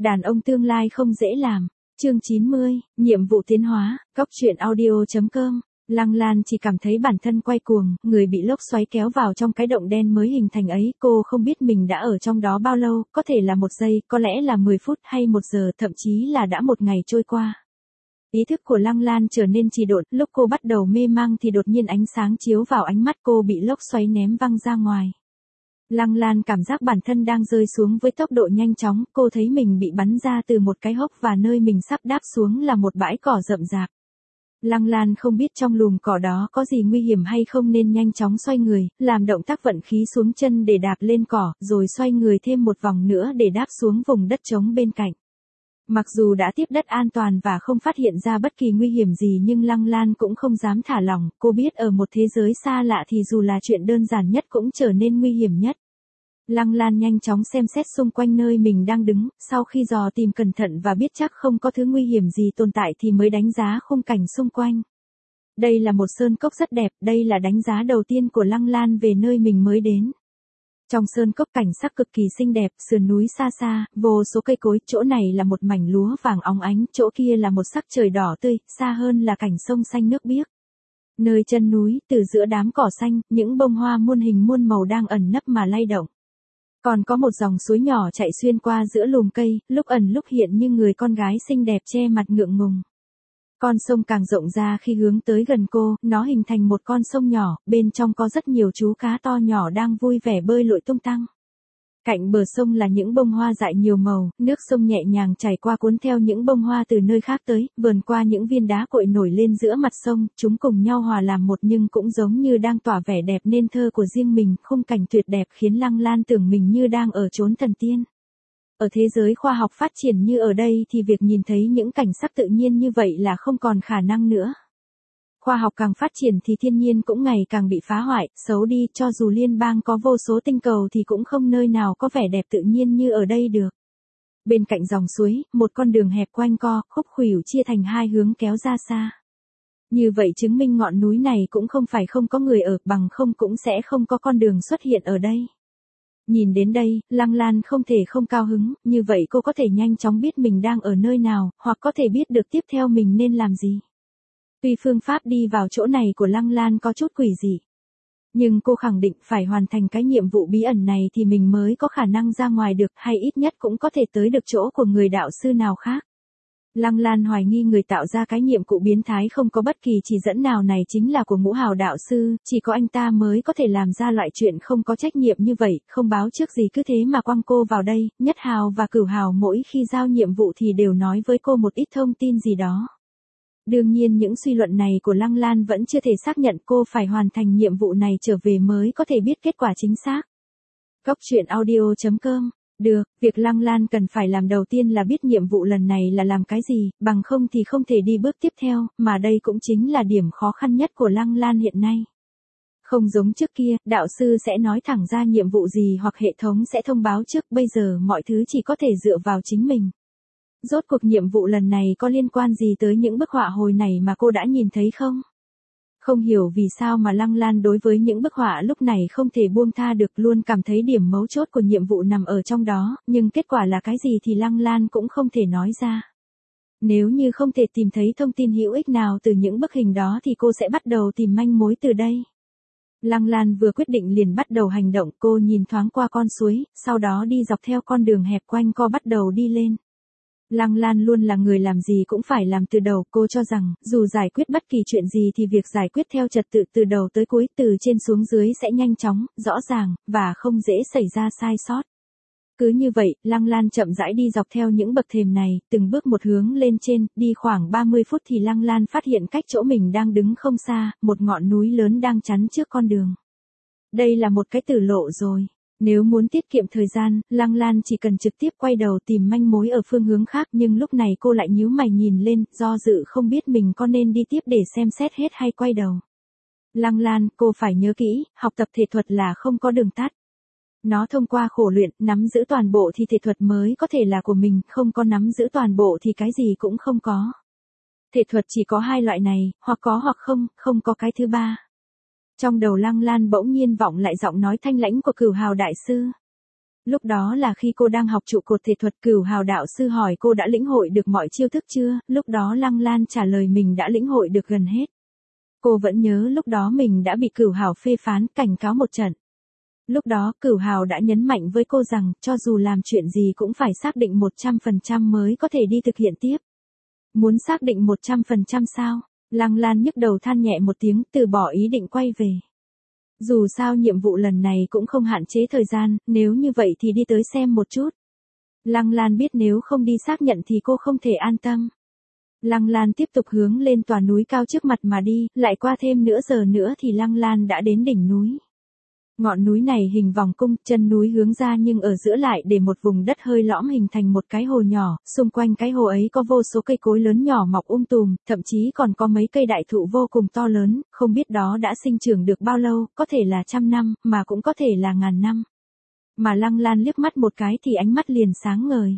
Đàn ông tương lai không dễ làm. Chương 90, nhiệm vụ tiến hóa, Cóc truyện audio.com. Lăng Lan chỉ cảm thấy bản thân quay cuồng, người bị lốc xoáy kéo vào trong cái động đen mới hình thành ấy, cô không biết mình đã ở trong đó bao lâu, có thể là 1 giây, có lẽ là 10 phút hay 1 giờ, thậm chí là đã 1 ngày trôi qua. Ý thức của Lăng Lan trở nên trì độn, lúc cô bắt đầu mê mang thì đột nhiên ánh sáng chiếu vào ánh mắt cô bị lốc xoáy ném văng ra ngoài. Lăng Lan cảm giác bản thân đang rơi xuống với tốc độ nhanh chóng, cô thấy mình bị bắn ra từ một cái hốc và nơi mình sắp đáp xuống là một bãi cỏ rậm rạp. Lăng Lan không biết trong lùm cỏ đó có gì nguy hiểm hay không nên nhanh chóng xoay người, làm động tác vận khí xuống chân để đạp lên cỏ, rồi xoay người thêm một vòng nữa để đáp xuống vùng đất trống bên cạnh. Mặc dù đã tiếp đất an toàn và không phát hiện ra bất kỳ nguy hiểm gì nhưng Lăng Lan cũng không dám thả lỏng, cô biết ở một thế giới xa lạ thì dù là chuyện đơn giản nhất cũng trở nên nguy hiểm nhất. Lăng Lan nhanh chóng xem xét xung quanh nơi mình đang đứng, sau khi dò tìm cẩn thận và biết chắc không có thứ nguy hiểm gì tồn tại thì mới đánh giá khung cảnh xung quanh. Đây là một sơn cốc rất đẹp, đây là đánh giá đầu tiên của Lăng Lan về nơi mình mới đến. Trong sơn cốc cảnh sắc cực kỳ xinh đẹp, sườn núi xa xa, vô số cây cối, chỗ này là một mảnh lúa vàng óng ánh, chỗ kia là một sắc trời đỏ tươi, xa hơn là cảnh sông xanh nước biếc. Nơi chân núi, từ giữa đám cỏ xanh, những bông hoa muôn hình muôn màu đang ẩn nấp mà lay động. Còn có một dòng suối nhỏ chạy xuyên qua giữa lùm cây, lúc ẩn lúc hiện như người con gái xinh đẹp che mặt ngượng ngùng. Con sông càng rộng ra khi hướng tới gần cô, nó hình thành một con sông nhỏ, bên trong có rất nhiều chú cá to nhỏ đang vui vẻ bơi lội tung tăng. Cạnh bờ sông là những bông hoa dại nhiều màu, nước sông nhẹ nhàng chảy qua cuốn theo những bông hoa từ nơi khác tới, vườn qua những viên đá cội nổi lên giữa mặt sông, chúng cùng nhau hòa làm một nhưng cũng giống như đang tỏa vẻ đẹp nên thơ của riêng mình, khung cảnh tuyệt đẹp khiến Lăng Lan tưởng mình như đang ở chốn thần tiên. Ở thế giới khoa học phát triển như ở đây thì việc nhìn thấy những cảnh sắc tự nhiên như vậy là không còn khả năng nữa. Khoa học càng phát triển thì thiên nhiên cũng ngày càng bị phá hoại, xấu đi, cho dù liên bang có vô số tinh cầu thì cũng không nơi nào có vẻ đẹp tự nhiên như ở đây được. Bên cạnh dòng suối, một con đường hẹp quanh co, khúc khuỷu chia thành 2 hướng kéo ra xa. Như vậy chứng minh ngọn núi này cũng không phải không có người ở, bằng không cũng sẽ không có con đường xuất hiện ở đây. Nhìn đến đây, Lăng Lan không thể không cao hứng, như vậy cô có thể nhanh chóng biết mình đang ở nơi nào, hoặc có thể biết được tiếp theo mình nên làm gì. Tuy phương pháp đi vào chỗ này của Lăng Lan có chút quỷ dị, nhưng cô khẳng định phải hoàn thành cái nhiệm vụ bí ẩn này thì mình mới có khả năng ra ngoài được, hay ít nhất cũng có thể tới được chỗ của người đạo sư nào khác. Lăng Lan hoài nghi người tạo ra cái nhiệm vụ biến thái không có bất kỳ chỉ dẫn nào này chính là của Ngũ Hào đạo sư, chỉ có anh ta mới có thể làm ra loại chuyện không có trách nhiệm như vậy, không báo trước gì cứ thế mà quăng cô vào đây. Nhất Hào và Cửu Hào mỗi khi giao nhiệm vụ thì đều nói với cô một ít thông tin gì đó. Đương nhiên những suy luận này của Lăng Lan vẫn chưa thể xác nhận cô phải hoàn thành nhiệm vụ này trở về mới có thể biết kết quả chính xác. Cóc truyện audio.com. Được, việc Lăng Lan cần phải làm đầu tiên là biết nhiệm vụ lần này là làm cái gì, bằng không thì không thể đi bước tiếp theo, mà đây cũng chính là điểm khó khăn nhất của Lăng Lan hiện nay. Không giống trước kia, đạo sư sẽ nói thẳng ra nhiệm vụ gì hoặc hệ thống sẽ thông báo trước, bây giờ mọi thứ chỉ có thể dựa vào chính mình. Rốt cuộc nhiệm vụ lần này có liên quan gì tới những bức họa hồi này mà cô đã nhìn thấy không? Không hiểu vì sao mà Lăng Lan đối với những bức họa lúc này không thể buông tha được, luôn cảm thấy điểm mấu chốt của nhiệm vụ nằm ở trong đó, nhưng kết quả là cái gì thì Lăng Lan cũng không thể nói ra. Nếu như không thể tìm thấy thông tin hữu ích nào từ những bức hình đó thì cô sẽ bắt đầu tìm manh mối từ đây. Lăng Lan vừa quyết định liền bắt đầu hành động, cô nhìn thoáng qua con suối, sau đó đi dọc theo con đường hẹp quanh co bắt đầu đi lên. Lăng Lan luôn là người làm gì cũng phải làm từ đầu, cô cho rằng, dù giải quyết bất kỳ chuyện gì thì việc giải quyết theo trật tự từ đầu tới cuối, từ trên xuống dưới sẽ nhanh chóng, rõ ràng, và không dễ xảy ra sai sót. Cứ như vậy, Lăng Lan chậm rãi đi dọc theo những bậc thềm này, từng bước một hướng lên trên, đi khoảng 30 phút thì Lăng Lan phát hiện cách chỗ mình đang đứng không xa, một ngọn núi lớn đang chắn trước con đường. Đây là một cái tử lộ rồi. Nếu muốn tiết kiệm thời gian, Lăng Lan chỉ cần trực tiếp quay đầu tìm manh mối ở phương hướng khác, nhưng lúc này cô lại nhíu mày nhìn lên, do dự không biết mình có nên đi tiếp để xem xét hết hay quay đầu. Lăng Lan, cô phải nhớ kỹ, học tập thể thuật là không có đường tắt. Nó thông qua khổ luyện, nắm giữ toàn bộ thì thể thuật mới có thể là của mình, không có nắm giữ toàn bộ thì cái gì cũng không có. Thể thuật chỉ có 2 loại này, hoặc có hoặc không, không có cái thứ ba. Trong đầu Lăng Lan bỗng nhiên vọng lại giọng nói thanh lãnh của Cửu Hào đại sư. Lúc đó là khi cô đang học trụ cột thể thuật, Cửu Hào đạo sư hỏi cô đã lĩnh hội được mọi chiêu thức chưa, lúc đó Lăng Lan trả lời mình đã lĩnh hội được gần hết. Cô vẫn nhớ lúc đó mình đã bị Cửu Hào phê phán, cảnh cáo một trận. Lúc đó Cửu Hào đã nhấn mạnh với cô rằng, cho dù làm chuyện gì cũng phải xác định 100% mới có thể đi thực hiện tiếp. Muốn xác định 100% sao? Lăng Lan nhức đầu than nhẹ một tiếng, từ bỏ ý định quay về. Dù sao nhiệm vụ lần này cũng không hạn chế thời gian, nếu như vậy thì đi tới xem một chút. Lăng Lan biết nếu không đi xác nhận thì cô không thể an tâm. Lăng Lan tiếp tục hướng lên tòa núi cao trước mặt mà đi, lại qua thêm nửa giờ nữa thì Lăng Lan đã đến đỉnh núi. Ngọn núi này hình vòng cung, chân núi hướng ra nhưng ở giữa lại để một vùng đất hơi lõm hình thành một cái hồ nhỏ, xung quanh cái hồ ấy có vô số cây cối lớn nhỏ mọc tùm, thậm chí còn có mấy cây đại thụ vô cùng to lớn, không biết đó đã sinh trưởng được bao lâu, có thể là 100 năm, mà cũng có thể là ngàn năm. Mà Lăng Lan liếc mắt một cái thì ánh mắt liền sáng ngời.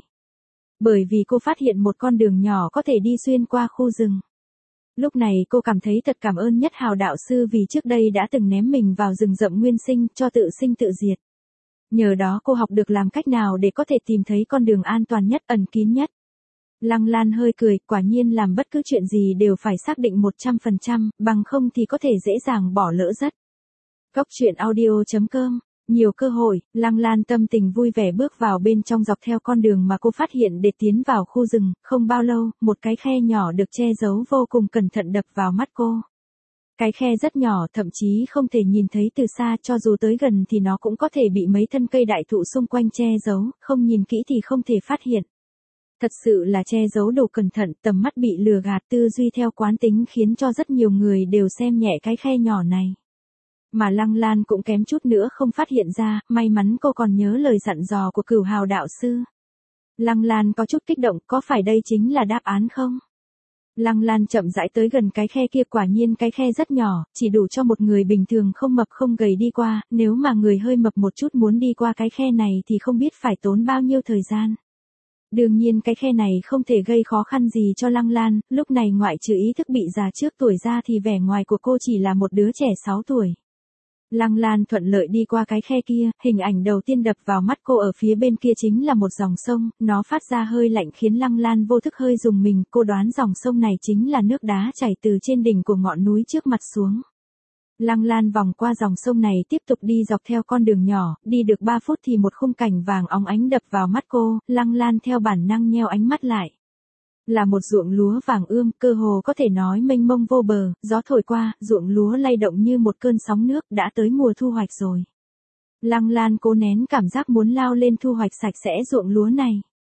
Bởi vì cô phát hiện một con đường nhỏ có thể đi xuyên qua khu rừng. Lúc này cô cảm thấy thật cảm ơn Nhất Hào đạo sư vì trước đây đã từng ném mình vào rừng rậm nguyên sinh cho tự sinh tự diệt. Nhờ đó cô học được làm cách nào để có thể tìm thấy con đường an toàn nhất, ẩn kín nhất. Lăng Lan hơi cười, quả nhiên làm bất cứ chuyện gì đều phải xác định 100%, bằng không thì có thể dễ dàng bỏ lỡ rất. Cốc truyện audio.com. Nhiều cơ hội, Lăng Lan tâm tình vui vẻ bước vào bên trong dọc theo con đường mà cô phát hiện để tiến vào khu rừng, không bao lâu, một cái khe nhỏ được che giấu vô cùng cẩn thận đập vào mắt cô. Cái khe rất nhỏ, thậm chí không thể nhìn thấy từ xa, cho dù tới gần thì nó cũng có thể bị mấy thân cây đại thụ xung quanh che giấu, không nhìn kỹ thì không thể phát hiện. Thật sự là che giấu đủ cẩn thận, tầm mắt bị lừa gạt, tư duy theo quán tính khiến cho rất nhiều người đều xem nhẹ cái khe nhỏ này. Mà Lăng Lan cũng kém chút nữa không phát hiện ra, may mắn cô còn nhớ lời dặn dò của Cửu Hào đạo sư. Lăng Lan có chút kích động, có phải đây chính là đáp án không? Lăng Lan chậm rãi tới gần cái khe kia, quả nhiên cái khe rất nhỏ, chỉ đủ cho một người bình thường không mập không gầy đi qua, nếu mà người hơi mập một chút muốn đi qua cái khe này thì không biết phải tốn bao nhiêu thời gian. Đương nhiên cái khe này không thể gây khó khăn gì cho Lăng Lan, lúc này ngoại trừ ý thức bị già trước tuổi ra thì vẻ ngoài của cô chỉ là một đứa trẻ 6 tuổi. Lăng Lan thuận lợi đi qua cái khe kia, hình ảnh đầu tiên đập vào mắt cô ở phía bên kia chính là một dòng sông, nó phát ra hơi lạnh khiến Lăng Lan vô thức hơi rùng mình, cô đoán dòng sông này chính là nước đá chảy từ trên đỉnh của ngọn núi trước mặt xuống. Lăng Lan vòng qua dòng sông này tiếp tục đi dọc theo con đường nhỏ, đi được 3 phút thì một khung cảnh vàng óng ánh đập vào mắt cô, Lăng Lan theo bản năng nheo ánh mắt lại. Là một ruộng lúa vàng ươm, cơ hồ có thể nói mênh mông vô bờ, gió thổi qua, ruộng lúa lay động như một cơn sóng nước, đã tới mùa thu hoạch rồi. Lăng Lan cố nén cảm giác muốn lao lên thu hoạch sạch sẽ ruộng lúa này.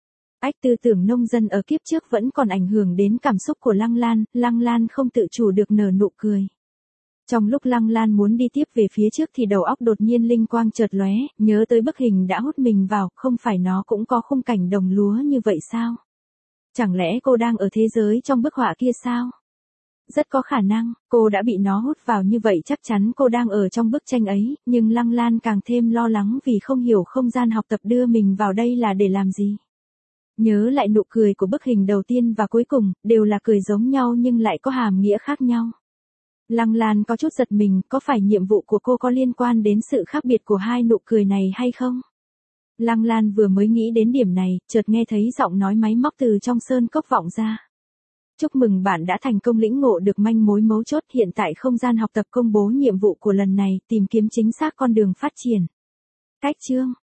Tư tưởng nông dân ở kiếp trước vẫn còn ảnh hưởng đến cảm xúc của Lăng Lan không tự chủ được nở nụ cười. Trong lúc Lăng Lan muốn đi tiếp về phía trước thì đầu óc đột nhiên linh quang chợt lóe, nhớ tới bức hình đã hút mình vào, không phải nó cũng có khung cảnh đồng lúa như vậy sao? Chẳng lẽ cô đang ở thế giới trong bức họa kia sao? Rất có khả năng, cô đã bị nó hút vào như vậy, chắc chắn cô đang ở trong bức tranh ấy, nhưng Lăng Lan càng thêm lo lắng vì không hiểu không gian học tập đưa mình vào đây là để làm gì. Nhớ lại nụ cười của bức hình đầu tiên và cuối cùng, đều là cười giống nhau nhưng lại có hàm nghĩa khác nhau. Lăng Lan có chút giật mình, có phải nhiệm vụ của cô có liên quan đến sự khác biệt của hai nụ cười này hay không? Lăng Lan vừa mới nghĩ đến điểm này, chợt nghe thấy giọng nói máy móc từ trong sơn cốc vọng ra. Chúc mừng bạn đã thành công lĩnh ngộ được manh mối mấu chốt, hiện tại không gian học tập công bố nhiệm vụ của lần này, tìm kiếm chính xác con đường phát triển. Cách chương